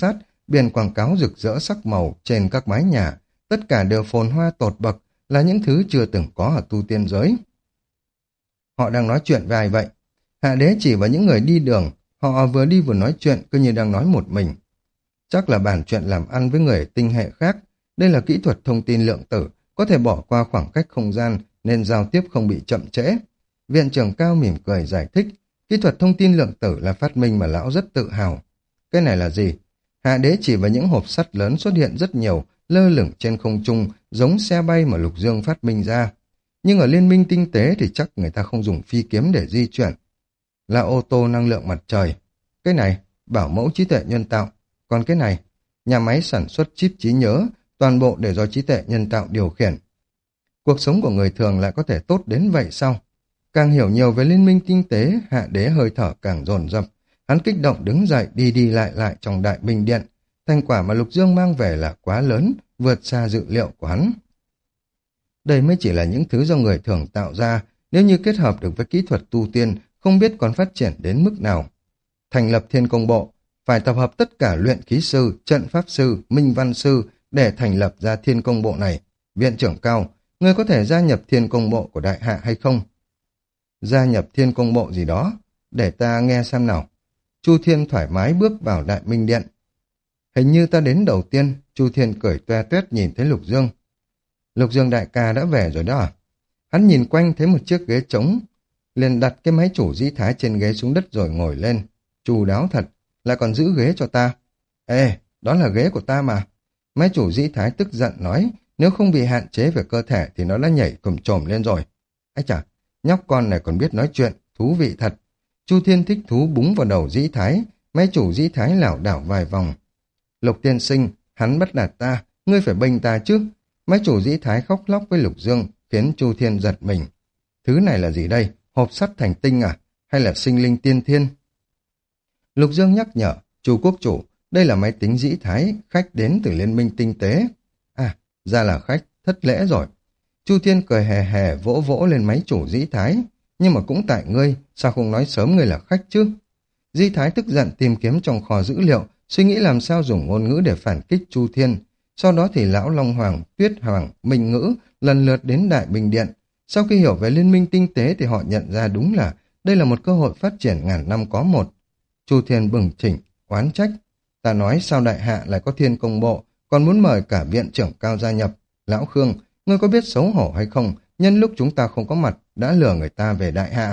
biển quảng cáo rực rỡ sắc màu trên các mái nhà, tất cả đều phồn hoa tột bậc, là những thứ chưa từng có ở tu tiên giới. Họ đang nói chuyện với ai vậy? Hạ đế chỉ vào những người đi đường, họ vừa đi vừa nói chuyện cứ như đang nói một mình. Chắc là bàn chuyện làm ăn với người tinh hệ khác, đây là kỹ thuật thông tin lượng tử, có thể bỏ qua khoảng cách không gian nên giao tiếp không bị chậm trễ. Viện trưởng Cao mỉm cười giải thích, kỹ thuật thông tin lượng tử là phát minh mà lão rất tự hào. Cái này là gì? Hạ đế chỉ vào những hộp sắt lớn xuất hiện rất nhiều, lơ lửng trên không trung, giống xe bay mà Lục Dương phát minh ra. Nhưng ở liên minh tinh tế thì chắc người ta không dùng phi kiếm để di chuyển. Là ô tô năng lượng mặt trời. Cái này, bảo mẫu trí tuệ nhân tạo. Còn cái này, nhà máy sản xuất chip trí nhớ, toàn bộ để do trí tuệ nhân tạo điều khiển. Cuộc sống của người thường lại có thể tốt đến vậy sao? Càng hiểu nhiều về liên minh tinh tế, Hạ đế hơi thở càng dồn dập. Hắn kích động đứng dậy đi đi lại trong đại minh điện. Thành quả mà Lục Dương mang về là quá lớn, vượt xa dự liệu của hắn. Đây mới chỉ là những thứ do người thường tạo ra, nếu như kết hợp được với kỹ thuật tu tiên, không biết còn phát triển đến mức nào. Thành lập Thiên Công Bộ, phải tập hợp tất cả luyện khí sư, trận pháp sư, minh văn sư để thành lập ra Thiên Công Bộ này. Viện trưởng Cao, ngươi có thể gia nhập Thiên Công Bộ của Đại Hạ hay không? Gia nhập Thiên Công Bộ gì đó, để ta nghe xem nào. Chu Thiên thoải mái bước vào Đại Minh Điện. Hình như ta đến đầu tiên, Chu Thiên cười toe toét nhìn thấy Lục Dương. Lục Dương đại ca đã về rồi đó à? Hắn nhìn quanh thấy một chiếc ghế trống, liền đặt cái máy chủ dĩ thái trên ghế xuống đất rồi ngồi lên. Chu đáo thật, lại còn giữ ghế cho ta. Ê, đó là ghế của ta mà. Máy chủ dĩ thái tức giận nói, nếu không bị hạn chế về cơ thể thì nó đã nhảy cùm chồm lên rồi. Ái chà, nhóc con này còn biết nói chuyện, thú vị thật. Chu Thiên thích thú búng vào đầu dĩ thái, máy chủ dĩ thái lảo đảo vài vòng. Lục tiên sinh, hắn bắt nạt ta, ngươi phải bênh ta chứ. Máy chủ dĩ thái khóc lóc với Lục Dương, khiến Chu Thiên giật mình. Thứ này là gì đây? Hộp sắt thành tinh à? Hay là sinh linh tiên thiên? Lục Dương nhắc nhở, Chu quốc chủ, đây là máy tính dĩ thái, khách đến từ liên minh tinh tế. À, ra là khách, thất lễ rồi. Chu Thiên cười hề hề vỗ vỗ lên máy chủ dĩ thái. Nhưng mà cũng tại ngươi, sao không nói sớm ngươi là khách chứ? Dĩ thái tức giận tìm kiếm trong kho dữ liệu, suy nghĩ làm sao dùng ngôn ngữ để phản kích Chu Thiên. Sau đó thì Lão Long Hoàng, Tuyết Hoàng, Minh Ngữ lần lượt đến Đại Bình Điện. Sau khi hiểu về liên minh tinh tế thì họ nhận ra đúng là đây là một cơ hội phát triển ngàn năm có một. Chu Thiên bừng tỉnh, oán trách. Ta nói sao Đại Hạ lại có Thiên Công Bộ, còn muốn mời cả viện trưởng Cao gia nhập. Lão Khương, ngươi có biết xấu hổ hay không, nhân lúc chúng ta không có mặt đã lừa người ta về Đại Hạ.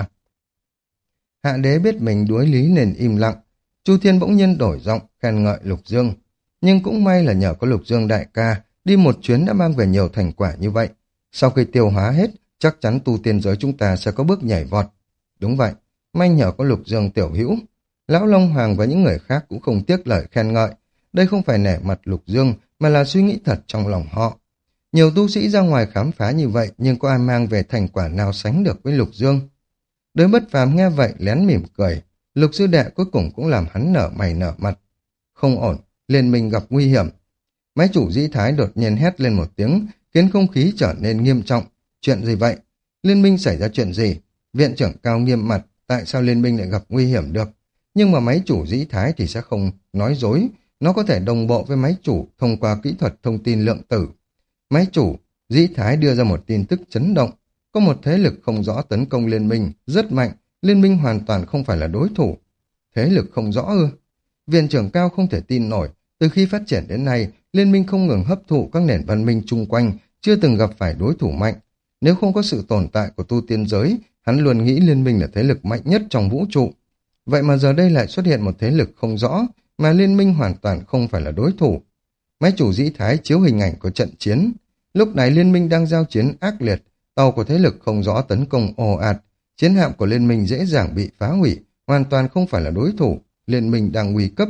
Hạ đế biết mình đuối lý nên im lặng. Chu Thiên bỗng nhiên đổi giọng khen ngợi Lục Dương. Nhưng cũng may là nhờ có Lục Dương đại ca, đi một chuyến đã mang về nhiều thành quả như vậy. Sau khi tiêu hóa hết, chắc chắn tu tiên giới chúng ta sẽ có bước nhảy vọt. Đúng vậy, may nhờ có Lục Dương tiểu hữu. Lão Long Hoàng và những người khác cũng không tiếc lời khen ngợi. Đây không phải nể mặt Lục Dương, mà là suy nghĩ thật trong lòng họ. Nhiều tu sĩ ra ngoài khám phá như vậy, nhưng có ai mang về thành quả nào sánh được với Lục Dương? Đới Bất Phàm nghe vậy lén mỉm cười. Lục sư đệ cuối cùng cũng làm hắn nở mày nở mặt. Không ổn, liên minh gặp nguy hiểm. Máy chủ dĩ thái đột nhiên hét lên một tiếng, khiến không khí trở nên nghiêm trọng. Chuyện gì vậy? Liên minh xảy ra chuyện gì? Viện trưởng Cao nghiêm mặt, tại sao liên minh lại gặp nguy hiểm được? Nhưng mà máy chủ dĩ thái thì sẽ không nói dối, nó có thể đồng bộ với máy chủ thông qua kỹ thuật thông tin lượng tử. Máy chủ dĩ thái đưa ra một tin tức chấn động, có một thế lực không rõ tấn công liên minh, rất mạnh, liên minh hoàn toàn không phải là đối thủ. Thế lực không rõ ư? Viện trưởng Cao không thể tin nổi, từ khi phát triển đến nay, liên minh không ngừng hấp thụ các nền văn minh chung quanh, chưa từng gặp phải đối thủ mạnh. Nếu không có sự tồn tại của tu tiên giới, hắn luôn nghĩ liên minh là thế lực mạnh nhất trong vũ trụ. Vậy mà giờ đây lại xuất hiện một thế lực không rõ, mà liên minh hoàn toàn không phải là đối thủ. Máy chủ dĩ thái chiếu hình ảnh của trận chiến. Lúc này liên minh đang giao chiến ác liệt, tàu của thế lực không rõ tấn công ồ ạt, chiến hạm của liên minh dễ dàng bị phá hủy, hoàn toàn không phải là đối thủ, liên minh đang nguy cấp.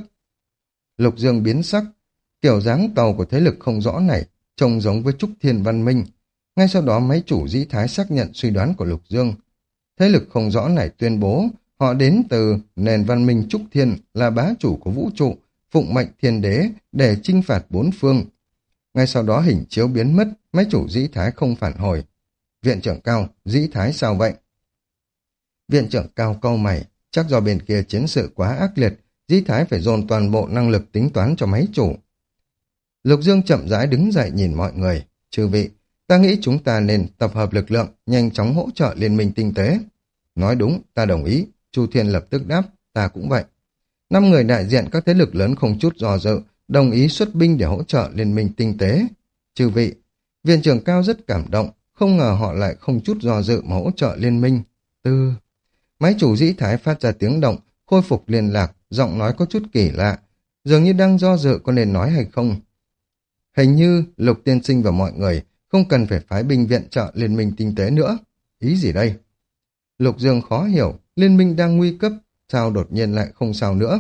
Lục Dương biến sắc, kiểu dáng tàu của thế lực không rõ này trông giống với Trúc Thiên Văn Minh. Ngay sau đó máy chủ dĩ thái xác nhận suy đoán của Lục Dương. Thế lực không rõ này tuyên bố họ đến từ nền văn minh Trúc Thiên, là bá chủ của vũ trụ, phụng mệnh thiên đế để chinh phạt bốn phương. Ngay sau đó hình chiếu biến mất, máy chủ dĩ thái không phản hồi. Viện trưởng Cao, dĩ thái sao vậy? Viện trưởng Cao cau mày, chắc do bên kia chiến sự quá ác liệt, Dĩ Thái phải dồn toàn bộ năng lực tính toán cho máy chủ. Lục Dương chậm rãi đứng dậy nhìn mọi người. Chư vị, ta nghĩ chúng ta nên tập hợp lực lượng, nhanh chóng hỗ trợ liên minh tinh tế. Nói đúng, ta đồng ý. Chu Thiên lập tức đáp, ta cũng vậy. 5 người đại diện các thế lực lớn không chút do dự, đồng ý xuất binh để hỗ trợ liên minh tinh tế. Chư vị, viện trưởng Cao rất cảm động, không ngờ họ lại không chút do dự mà hỗ trợ liên minh. Máy chủ Dĩ Thái phát ra tiếng động, khôi phục liên lạc, giọng nói có chút kỳ lạ, dường như đang do dự có nên nói hay không. Hình như Lục tiên sinh và mọi người không cần phải phái binh viện trợ liên minh tinh tế nữa. Ý gì đây? Lục Dương khó hiểu, liên minh đang nguy cấp, sao đột nhiên lại không sao nữa?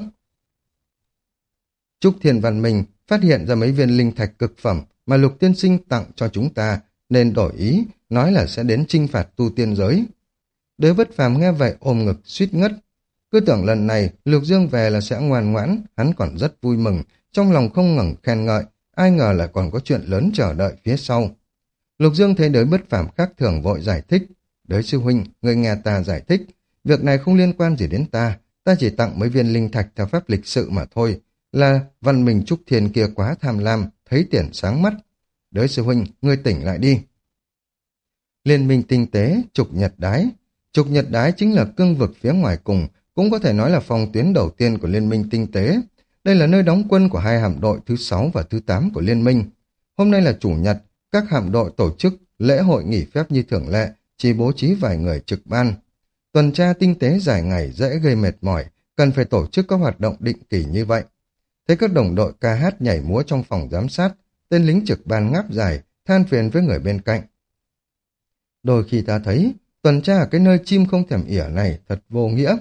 Trúc Thiên Văn Minh phát hiện ra mấy viên linh thạch cực phẩm mà Lục tiên sinh tặng cho chúng ta, nên đổi ý, nói là sẽ đến chinh phạt tu tiên giới. Đới Bất Phàm nghe vậy ôm ngực suýt ngất. Cứ tưởng lần này Lục Dương về là sẽ ngoan ngoãn, hắn còn rất vui mừng, trong lòng không ngừng khen ngợi, ai ngờ lại còn có chuyện lớn chờ đợi phía sau. Lục Dương thấy Đới Bất Phàm khác thường vội giải thích. Đới sư huynh, người nghe ta giải thích, việc này không liên quan gì đến ta chỉ tặng mấy viên linh thạch theo phép lịch sự mà thôi, là Văn Minh Trúc Thiên kia quá tham lam, thấy tiền sáng mắt. Đới sư huynh, ngươi tỉnh lại đi. Liên minh tinh tế, trục nhật đái. Trục nhật đái chính là cương vực phía ngoài cùng, cũng có thể nói là phòng tuyến đầu tiên của liên minh tinh tế. Đây là nơi đóng quân của 2 hạm đội thứ 6 và thứ 8 của liên minh. Hôm nay là chủ nhật, các hạm đội tổ chức lễ hội nghỉ phép như thường lệ, chỉ bố trí vài người trực ban. Tuần tra tinh tế dài ngày dễ gây mệt mỏi, cần phải tổ chức các hoạt động định kỳ như vậy. Thấy các đồng đội ca hát nhảy múa trong phòng giám sát, tên lính trực ban ngáp dài, than phiền với người bên cạnh. Đôi khi ta thấy, tuần tra ở cái nơi chim không thèm ỉa này thật vô nghĩa.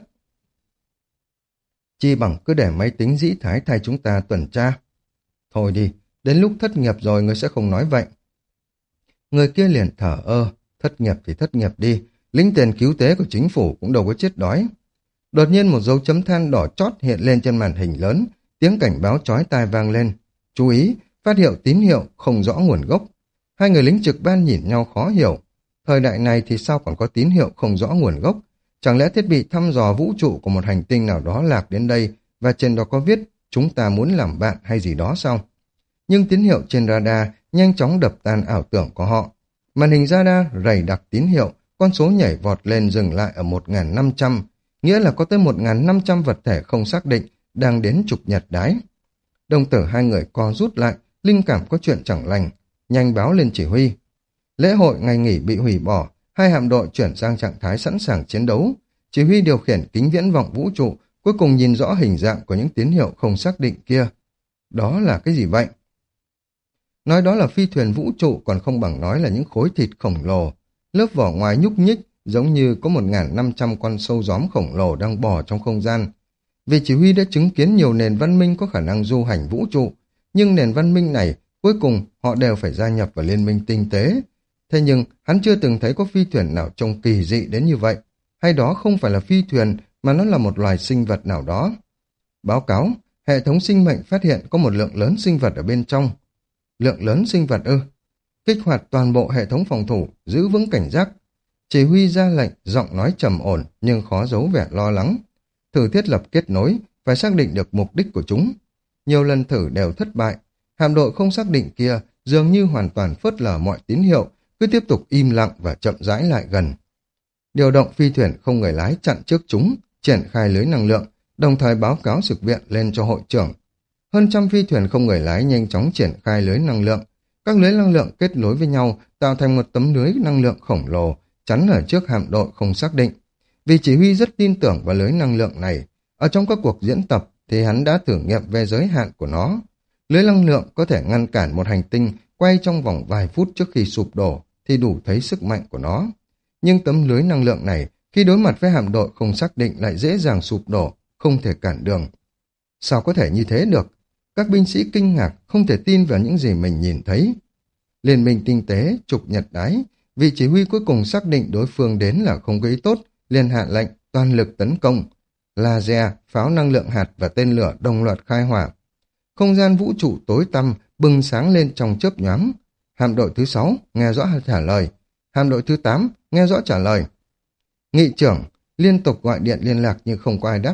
Chi bằng cứ để máy tính Dĩ Thái thay chúng ta tuần tra. Thôi đi, đến lúc thất nghiệp rồi ngươi sẽ không nói vậy. Người kia liền thở ơ, thất nghiệp thì thất nghiệp đi, lính tiền cứu tế của chính phủ cũng đâu có chết đói. Đột nhiên một dấu chấm than đỏ chót hiện lên trên màn hình lớn, tiếng cảnh báo chói tai vang lên. Chú ý, phát hiện tín hiệu không rõ nguồn gốc. Hai người lính trực ban nhìn nhau khó hiểu. Thời đại này thì sao còn có tín hiệu không rõ nguồn gốc? Chẳng lẽ thiết bị thăm dò vũ trụ của một hành tinh nào đó lạc đến đây và trên đó có viết chúng ta muốn làm bạn hay gì đó sao? Nhưng tín hiệu trên radar nhanh chóng đập tan ảo tưởng của họ. Màn hình radar rầy đặc tín hiệu, con số nhảy vọt lên dừng lại ở 1.500, nghĩa là có tới 1.500 vật thể không xác định đang đến trục nhật đái. Đồng tử hai người co rút lại, linh cảm có chuyện chẳng lành, nhanh báo lên chỉ huy. Lễ hội ngày nghỉ bị hủy bỏ, 2 hạm đội chuyển sang trạng thái sẵn sàng chiến đấu. Chỉ huy điều khiển kính viễn vọng vũ trụ, cuối cùng nhìn rõ hình dạng của những tín hiệu không xác định kia. Đó là cái gì vậy? Nói đó là phi thuyền vũ trụ còn không bằng nói là những khối thịt khổng lồ. Lớp vỏ ngoài nhúc nhích giống như có 1.500 con sâu gióm khổng lồ đang bò trong không gian. Vị chỉ huy đã chứng kiến nhiều nền văn minh có khả năng du hành vũ trụ, nhưng nền văn minh này cuối cùng họ đều phải gia nhập vào liên minh tinh tế. Thế nhưng hắn chưa từng thấy có phi thuyền nào trông kỳ dị đến như vậy. Hay đó không phải là phi thuyền mà nó là một loài sinh vật nào đó. Báo cáo, hệ thống sinh mệnh phát hiện có một lượng lớn sinh vật ở bên trong. Lượng lớn sinh vật ư? Kích hoạt toàn bộ hệ thống phòng thủ, giữ vững cảnh giác. Chỉ huy ra lệnh, giọng nói trầm ổn nhưng khó giấu vẻ lo lắng. Thử thiết lập kết nối, phải xác định được mục đích của chúng. Nhiều lần thử đều thất bại. Hạm đội không xác định kia dường như hoàn toàn phớt lờ mọi tín hiệu, cứ tiếp tục im lặng và chậm rãi lại gần. Điều động phi thuyền không người lái chặn trước chúng, triển khai lưới năng lượng, đồng thời báo cáo sự viện lên cho hội trưởng. Hơn trăm phi thuyền không người lái nhanh chóng triển khai lưới năng lượng. Các lưới năng lượng kết nối với nhau tạo thành một tấm lưới năng lượng khổng lồ chắn ở trước hạm đội không xác định. Vì chỉ huy rất tin tưởng vào lưới năng lượng này. Ở trong các cuộc diễn tập thì hắn đã thử nghiệm về giới hạn của nó. Lưới năng lượng có thể ngăn cản một hành tinh quay trong vòng vài phút trước khi sụp đổ thì đủ thấy sức mạnh của nó. Nhưng tấm lưới năng lượng này khi đối mặt với hạm đội không xác định lại dễ dàng sụp đổ, không thể cản đường. Sao có thể như thế được? Các binh sĩ kinh ngạc, không thể tin vào những gì mình nhìn thấy. Liên minh tinh tế, trục nhật đái, vị chỉ huy cuối cùng xác định đối phương đến là không có ý tốt, liền hạ lệnh toàn lực tấn công. Laser, pháo năng lượng hạt và tên lửa đồng loạt khai hỏa. Không gian vũ trụ tối tăm bừng sáng lên trong chớp nhoáng. Hạm đội thứ 6 nghe rõ trả lời. Hạm đội thứ 8 nghe rõ trả lời. Nghị trưởng liên tục gọi điện liên lạc nhưng không có ai đáp lại.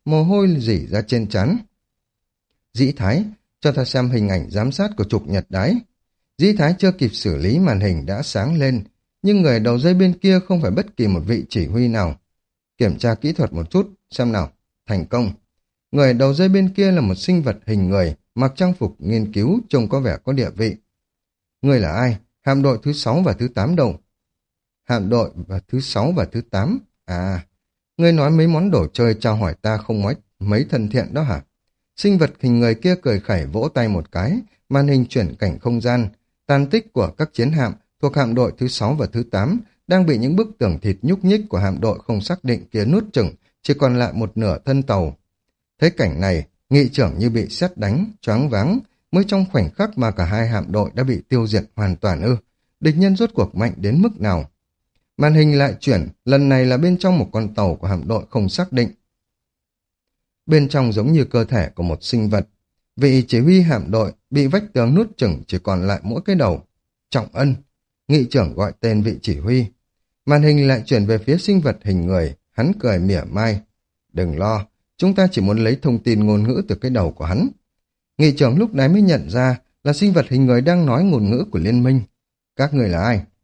mồ hôi rỉ ra trên trán. Dĩ Thái, cho ta xem hình ảnh giám sát của trục nhật đái. Dĩ Thái chưa kịp xử lý màn hình đã sáng lên, nhưng người đầu dây bên kia không phải bất kỳ một vị chỉ huy nào. Kiểm tra kỹ thuật một chút, xem nào, thành công. Người đầu dây bên kia là một sinh vật hình người, mặc trang phục nghiên cứu, trông có vẻ có địa vị. Người là ai? Hạm đội thứ 6 và thứ 8 đâu? Hạm đội và thứ 6 và thứ 8? À, ngươi nói mấy món đồ chơi chào hỏi ta không mấy thân thiện đó hả? Sinh vật hình người kia cười khẩy vỗ tay một cái, màn hình chuyển cảnh không gian. Tàn tích của các chiến hạm thuộc hạm đội thứ 6 và thứ 8 đang bị những bức tường thịt nhúc nhích của hạm đội không xác định kia nuốt chửng, chỉ còn lại một nửa thân tàu. Thấy cảnh này, nghị trưởng như bị sét đánh, choáng váng, mới trong khoảnh khắc mà cả hai hạm đội đã bị tiêu diệt hoàn toàn ư. Địch nhân rốt cuộc mạnh đến mức nào? Màn hình lại chuyển, lần này là bên trong một con tàu của hạm đội không xác định. Bên trong giống như cơ thể của một sinh vật. Vị chỉ huy hạm đội bị vách tường nuốt chửng chỉ còn lại mỗi cái đầu. Trọng Ân. Nghị trưởng gọi tên vị chỉ huy. Màn hình lại chuyển về phía sinh vật hình người, hắn cười mỉa mai. Đừng lo, chúng ta chỉ muốn lấy thông tin ngôn ngữ từ cái đầu của hắn. Nghị trưởng lúc này mới nhận ra là sinh vật hình người đang nói ngôn ngữ của liên minh. Các người là ai?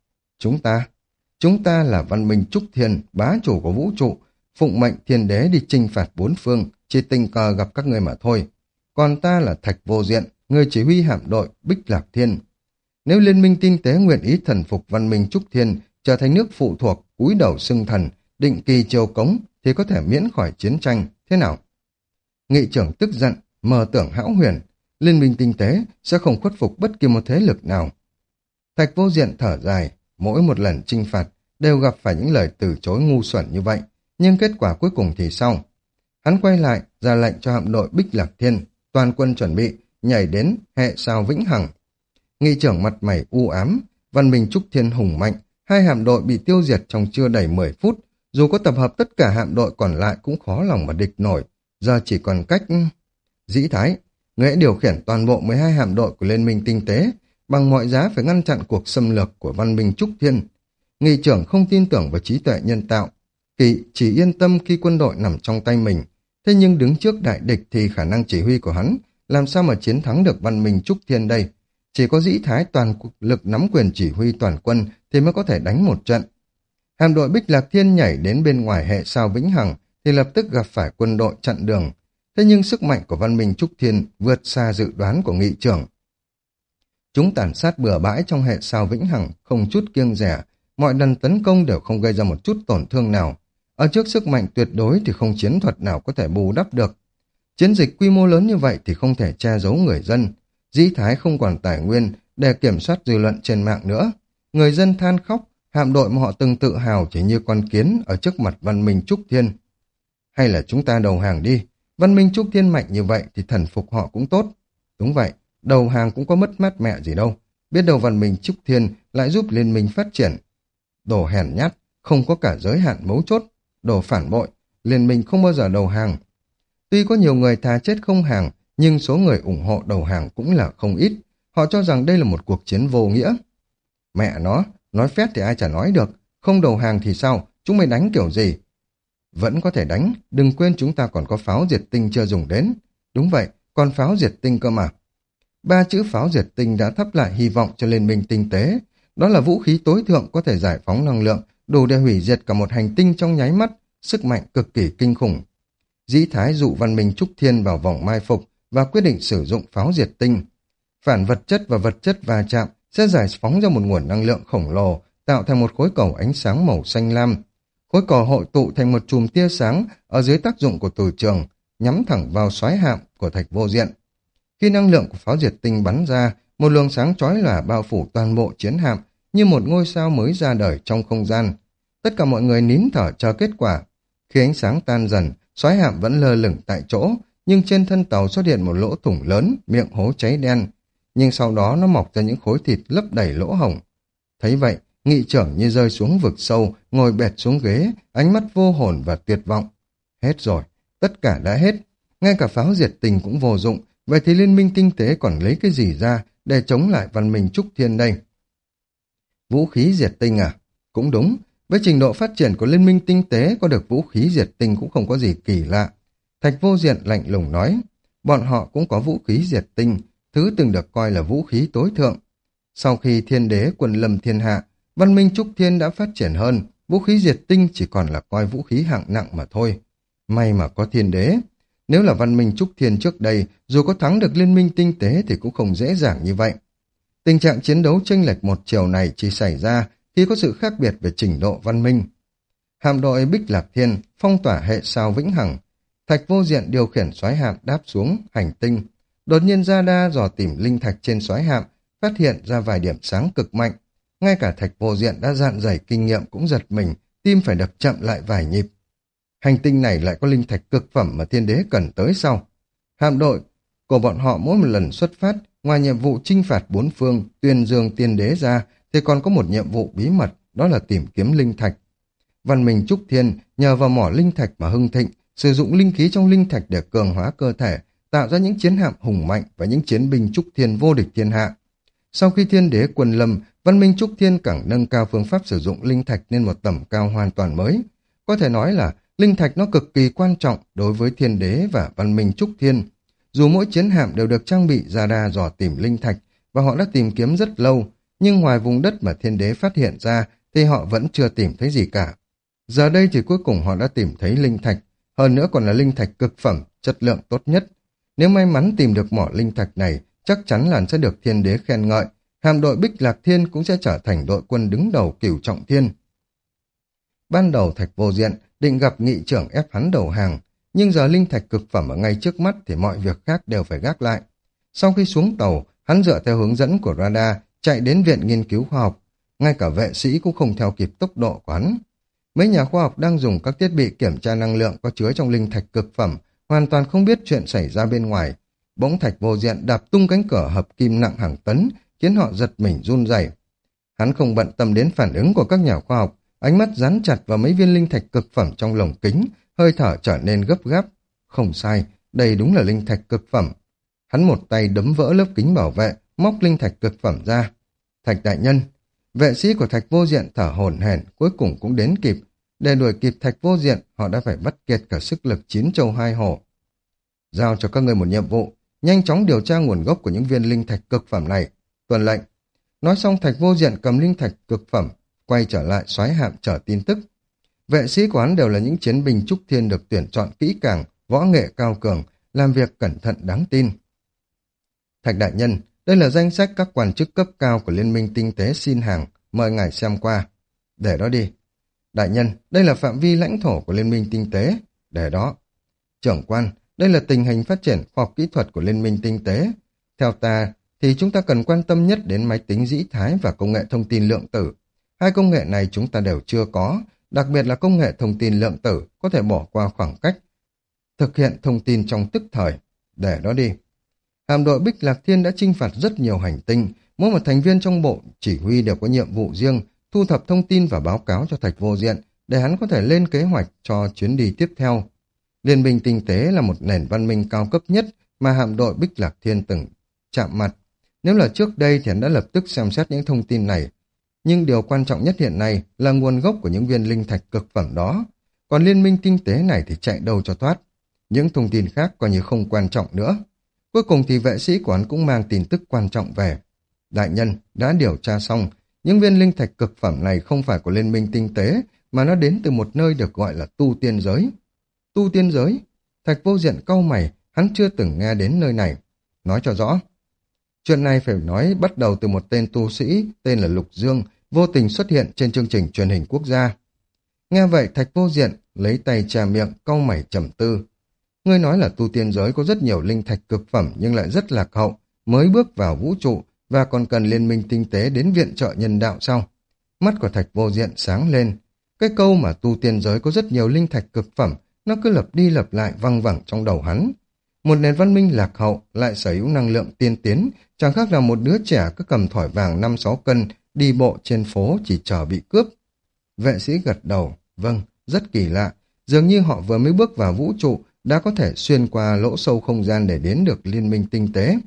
Chúng ta là văn minh Trúc Thiên, bá chủ của vũ trụ, phụng mệnh thiên đế đi chinh phạt bốn phương, chỉ tình cờ gặp các người mà thôi. Còn ta là Thạch Vô Diện, người chỉ huy hạm đội Bích Lạc Thiên. Nếu liên minh tinh tế nguyện ý thần phục văn minh Trúc Thiên, trở thành nước phụ thuộc, cúi đầu xưng thần, định kỳ triều cống, thì có thể miễn khỏi chiến tranh, thế nào? Nghị trưởng tức giận, mơ tưởng hão huyền, liên minh tinh tế sẽ không khuất phục bất kỳ một thế lực nào. Thạch Vô Diện thở dài, mỗi một lần chinh phạt đều gặp phải những lời từ chối ngu xuẩn như vậy, nhưng kết quả cuối cùng thì sao? Hắn quay lại, ra lệnh cho hạm đội Bích Lạc Thiên, toàn quân chuẩn bị, nhảy đến hệ sao vĩnh hằng. Nghị trưởng mặt mày u ám, văn minh Trúc Thiên hùng mạnh, hai hạm đội bị tiêu diệt trong chưa đầy 10 phút, dù có tập hợp tất cả hạm đội còn lại cũng khó lòng mà địch nổi, giờ chỉ còn cách... Dĩ Thái, người hãy điều khiển toàn bộ 12 hạm đội của Liên minh Tinh tế, bằng mọi giá phải ngăn chặn cuộc xâm lược của văn minh Trúc Thiên. Nghị trưởng không tin tưởng vào trí tuệ nhân tạo, chỉ yên tâm khi quân đội nằm trong tay mình, thế nhưng đứng trước đại địch thì khả năng chỉ huy của hắn làm sao mà chiến thắng được văn minh Trúc Thiên đây? Chỉ có Dĩ Thái toàn lực nắm quyền chỉ huy toàn quân thì mới có thể đánh một trận. Hạm đội Bích Lạc Thiên nhảy đến bên ngoài hệ sao vĩnh hằng thì lập tức gặp phải quân đội chặn đường. Thế nhưng sức mạnh của văn minh Trúc Thiên vượt xa dự đoán của nghị trưởng. Chúng tàn sát bừa bãi trong hệ sao vĩnh hằng, không chút kiêng dè, mọi lần tấn công đều không gây ra một chút tổn thương nào. Ở trước sức mạnh tuyệt đối thì không chiến thuật nào có thể bù đắp được. Chiến dịch quy mô lớn như vậy thì không thể che giấu người dân. Dĩ Thái không còn tài nguyên để kiểm soát dư luận trên mạng nữa. Người dân than khóc, hạm đội mà họ từng tự hào chỉ như con kiến ở trước mặt văn minh Trúc Thiên. Hay là chúng ta đầu hàng đi, văn minh Trúc Thiên mạnh như vậy thì thần phục họ cũng tốt. Đúng vậy, đầu hàng cũng có mất mát mẹ gì đâu. Biết đâu văn minh Trúc Thiên lại giúp liên minh phát triển. Đồ hèn nhát, không có cả giới hạn mấu chốt. Đồ phản bội, liên minh không bao giờ đầu hàng. Tuy có nhiều người thà chết không hàng, nhưng số người ủng hộ đầu hàng cũng là không ít. Họ cho rằng đây là một cuộc chiến vô nghĩa. Mẹ nó, nói phét thì ai chả nói được. Không đầu hàng thì sao, chúng mày đánh kiểu gì? Vẫn có thể đánh, đừng quên chúng ta còn có pháo diệt tinh chưa dùng đến. Đúng vậy, còn pháo diệt tinh cơ mà. 3 chữ pháo diệt tinh đã thắp lại hy vọng cho liên minh tinh tế. Đó là vũ khí tối thượng có thể giải phóng năng lượng, đủ để hủy diệt cả một hành tinh trong nháy mắt, sức mạnh cực kỳ kinh khủng. Dĩ Thái dụ văn minh Trúc Thiên vào vòng mai phục và quyết định sử dụng pháo diệt tinh. Phản vật chất và vật chất va chạm sẽ giải phóng ra một nguồn năng lượng khổng lồ, tạo thành một khối cầu ánh sáng màu xanh lam. Khối cầu hội tụ thành một chùm tia sáng ở dưới tác dụng của từ trường, nhắm thẳng vào soái hạm của Thạch Vô Diện. Khi năng lượng của pháo diệt tinh bắn ra, một luồng sáng chói lòa bao phủ toàn bộ chiến hạm như một ngôi sao mới ra đời trong không gian. Tất cả mọi người nín thở chờ kết quả. Khi ánh sáng tan dần, soái hạm vẫn lơ lửng tại chỗ, nhưng trên thân tàu xuất hiện một lỗ thủng lớn, miệng hố cháy đen. Nhưng sau đó nó mọc ra những khối thịt lấp đầy lỗ hổng. Thấy vậy, nghị trưởng như rơi xuống vực sâu, ngồi bệt xuống ghế, ánh mắt vô hồn và tuyệt vọng. Hết rồi, tất cả đã hết. Ngay cả pháo diệt tinh cũng vô dụng, vậy thì liên minh tinh tế còn lấy cái gì ra để chống lại văn minh Trúc Thiên đây? Vũ khí diệt tinh à? Cũng đúng, với trình độ phát triển của liên minh tinh tế có được vũ khí diệt tinh cũng không có gì kỳ lạ. Thạch Vô Diện lạnh lùng nói, bọn họ cũng có vũ khí diệt tinh, thứ từng được coi là vũ khí tối thượng. Sau khi thiên đế quân lâm thiên hạ, văn minh trúc thiên đã phát triển hơn, vũ khí diệt tinh chỉ còn là coi vũ khí hạng nặng mà thôi. May mà có thiên đế. Nếu là văn minh trúc thiên trước đây, dù có thắng được liên minh tinh tế thì cũng không dễ dàng như vậy. Tình trạng chiến đấu chênh lệch một chiều này chỉ xảy ra khi có sự khác biệt về trình độ văn minh. Hạm đội Bích Lạc Thiên phong tỏa hệ sao vĩnh hằng. Thạch Vô Diện điều khiển soái hạm đáp xuống hành tinh. Đột nhiên Radar dò tìm linh thạch trên soái hạm, phát hiện ra vài điểm sáng cực mạnh. Ngay cả Thạch Vô Diện đã dạn dày kinh nghiệm cũng giật mình, tim phải đập chậm lại vài nhịp. Hành tinh này lại có linh thạch cực phẩm mà thiên đế cần tới sau. Hạm đội của bọn họ mỗi một lần xuất phát, ngoài nhiệm vụ chinh phạt bốn phương, tuyên dương tiên đế ra, thì còn có một nhiệm vụ bí mật, đó là tìm kiếm linh thạch. Văn minh Trúc Thiên nhờ vào mỏ linh thạch mà hưng thịnh, sử dụng linh khí trong linh thạch để cường hóa cơ thể, tạo ra những chiến hạm hùng mạnh và những chiến binh Trúc Thiên vô địch thiên hạ. Sau khi thiên đế quân lâm, văn minh Trúc Thiên càng nâng cao phương pháp sử dụng linh thạch lên một tầm cao hoàn toàn mới. Có thể nói là linh thạch nó cực kỳ quan trọng đối với thiên đế và văn minh Trúc Thiên. Dù mỗi chiến hạm đều được trang bị radar dò tìm linh thạch và họ đã tìm kiếm rất lâu, nhưng ngoài vùng đất mà thiên đế phát hiện ra thì họ vẫn chưa tìm thấy gì cả. Giờ đây thì cuối cùng họ đã tìm thấy linh thạch, hơn nữa còn là linh thạch cực phẩm, chất lượng tốt nhất. Nếu may mắn tìm được mỏ linh thạch này, chắc chắn là sẽ được thiên đế khen ngợi, hạm đội Bích Lạc Thiên cũng sẽ trở thành đội quân đứng đầu Cửu Trọng Thiên. Ban đầu Thạch Vô Diện định gặp nghị trưởng ép hắn đầu hàng, nhưng giờ linh thạch cực phẩm ở ngay trước mắt thì mọi việc khác đều phải gác lại. Sau khi xuống tàu, hắn dựa theo hướng dẫn của radar, chạy đến viện nghiên cứu khoa học. Ngay cả vệ sĩ cũng không theo kịp tốc độ của hắn. Mấy nhà khoa học đang dùng các thiết bị kiểm tra năng lượng có chứa trong linh thạch cực phẩm, hoàn toàn không biết chuyện xảy ra bên ngoài. Bỗng Thạch Vô Diện đạp tung cánh cửa hợp kim nặng hàng tấn, khiến họ giật mình run rẩy. Hắn không bận tâm đến phản ứng của các nhà khoa học, ánh mắt dán chặt vào mấy viên linh thạch cực phẩm trong lồng kính, hơi thở trở nên gấp gáp. Không sai, đây đúng là linh thạch cực phẩm. Hắn một tay đấm vỡ lớp kính bảo vệ, móc linh thạch cực phẩm ra. Thạch đại nhân, vệ sĩ của Thạch Vô Diện thở hổn hển, cuối cùng cũng đến kịp. Để đuổi kịp Thạch Vô Diện, họ đã phải bắt kiệt cả sức lực 9 châu 2 hổ. Giao cho các ngươi một nhiệm vụ, nhanh chóng điều tra nguồn gốc của những viên linh thạch cực phẩm này. Tuân lệnh. Nói xong Thạch Vô Diện cầm linh thạch cực phẩm, quay trở lại soái hạm chờ tin tức. Vệ sĩ của hắn đều là những chiến binh Trúc Thiên được tuyển chọn kỹ càng, võ nghệ cao cường, làm việc cẩn thận đáng tin. Thạch đại nhân, đây là danh sách các quan chức cấp cao của Liên minh Tinh tế xin hàng, mời ngài xem qua. Để đó đi. Đại nhân, đây là phạm vi lãnh thổ của Liên minh Tinh tế. Để đó. Trưởng quan, đây là tình hình phát triển khoa học kỹ thuật của Liên minh Tinh tế. Theo ta, thì chúng ta cần quan tâm nhất đến máy tính dĩ thái và công nghệ thông tin lượng tử. Hai công nghệ này chúng ta đều chưa có, đặc biệt là công nghệ thông tin lượng tử có thể bỏ qua khoảng cách, thực hiện thông tin trong tức thời. Để đó đi. Hạm đội Bích Lạc Thiên đã chinh phạt rất nhiều hành tinh, mỗi một thành viên trong bộ chỉ huy đều có nhiệm vụ riêng, thu thập thông tin và báo cáo cho Thạch Vô Diện để hắn có thể lên kế hoạch cho chuyến đi tiếp theo. Liên minh tinh tế là một nền văn minh cao cấp nhất mà hạm đội Bích Lạc Thiên từng chạm mặt. Nếu là trước đây thì hắn đã lập tức xem xét những thông tin này. Nhưng điều quan trọng nhất hiện nay là nguồn gốc của những viên linh thạch cực phẩm đó. Còn liên minh tinh tế này thì chạy đâu cho thoát. Những thông tin khác coi như không quan trọng nữa. Cuối cùng thì vệ sĩ của hắn cũng mang tin tức quan trọng về. Đại nhân đã điều tra xong, những viên linh thạch cực phẩm này không phải của liên minh tinh tế, mà nó đến từ một nơi được gọi là tu tiên giới. Tu tiên giới? Thạch Vô Diện cau mày, hắn chưa từng nghe đến nơi này. Nói cho rõ. Chuyện này phải nói bắt đầu từ một tên tu sĩ tên là Lục Dương, vô tình xuất hiện trên chương trình truyền hình quốc gia. Nghe vậy Thạch Vô Diện lấy tay chà miệng, cau mày trầm tư. Ngươi nói là tu tiên giới có rất nhiều linh thạch cực phẩm nhưng lại rất lạc hậu, mới bước vào vũ trụ và còn cần liên minh tinh tế đến viện trợ nhân đạo sao? Mắt của Thạch Vô Diện sáng lên. Cái câu mà tu tiên giới có rất nhiều linh thạch cực phẩm, nó cứ lặp đi lặp lại văng vẳng trong đầu hắn. Một nền văn minh lạc hậu lại sở hữu năng lượng tiên tiến, chẳng khác nào một đứa trẻ cứ cầm thỏi vàng 5-6 cân đi bộ trên phố chỉ chờ bị cướp. Vệ sĩ gật đầu, vâng, rất kỳ lạ, dường như họ vừa mới bước vào vũ trụ đã có thể xuyên qua lỗ sâu không gian để đến được liên minh tinh tế.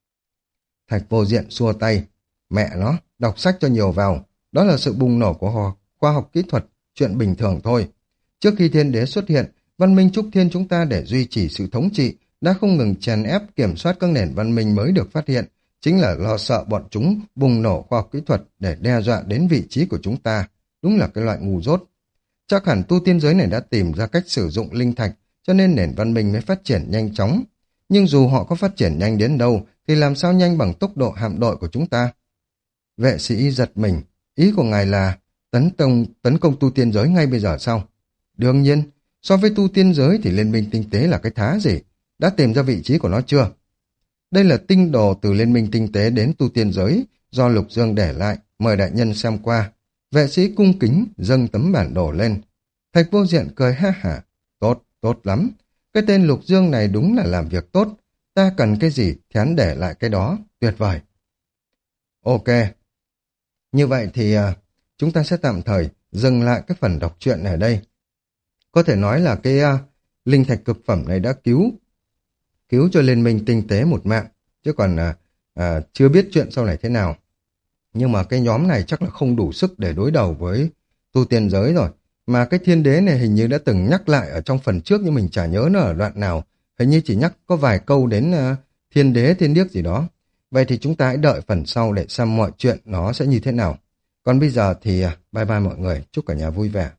Thạch Vô Diện xua tay, mẹ nó, đọc sách cho nhiều vào, đó là sự bùng nổ của khoa học kỹ thuật, chuyện bình thường thôi. Trước khi thiên đế xuất hiện, Văn minh Trúc Thiên chúng ta để duy trì sự thống trị đã không ngừng chèn ép kiểm soát các nền văn minh mới được phát hiện, chính là lo sợ bọn chúng bùng nổ khoa học kỹ thuật để đe dọa đến vị trí của chúng ta. Đúng là cái loại ngu dốt. Chắc hẳn tu tiên giới này đã tìm ra cách sử dụng linh thạch, cho nên nền văn minh mới phát triển nhanh chóng. Nhưng dù họ có phát triển nhanh đến đâu, thì làm sao nhanh bằng tốc độ hạm đội của chúng ta? Vệ sĩ giật mình, ý của ngài là tấn công tu tiên giới ngay bây giờ sao? Đương nhiên, so với tu tiên giới thì liên minh tinh tế là cái thá gì? Đã tìm ra vị trí của nó chưa? Đây là tinh đồ từ liên minh tinh tế đến tu tiên giới, do Lục Dương để lại, mời đại nhân xem qua. Vệ sĩ cung kính dâng tấm bản đồ lên. Thạch Vô Diện cười ha hả. Tốt, tốt lắm. Cái tên Lục Dương này đúng là làm việc tốt. Ta cần cái gì thì hắn để lại cái đó. Tuyệt vời. Ok. Như vậy thì chúng ta sẽ tạm thời dừng lại cái phần đọc truyện ở đây. Có thể nói là cái linh thạch cực phẩm này đã cứu cho liên minh tinh tế một mạng. Chứ còn chưa biết chuyện sau này thế nào. Nhưng mà cái nhóm này chắc là không đủ sức để đối đầu với tu tiên giới rồi. Mà cái thiên đế này hình như đã từng nhắc lại ở trong phần trước nhưng mình chả nhớ nó ở đoạn nào. Hình như chỉ nhắc có vài câu đến thiên đế, thiên điếc gì đó. Vậy thì chúng ta hãy đợi phần sau để xem mọi chuyện nó sẽ như thế nào. Còn bây giờ thì bye bye mọi người. Chúc cả nhà vui vẻ.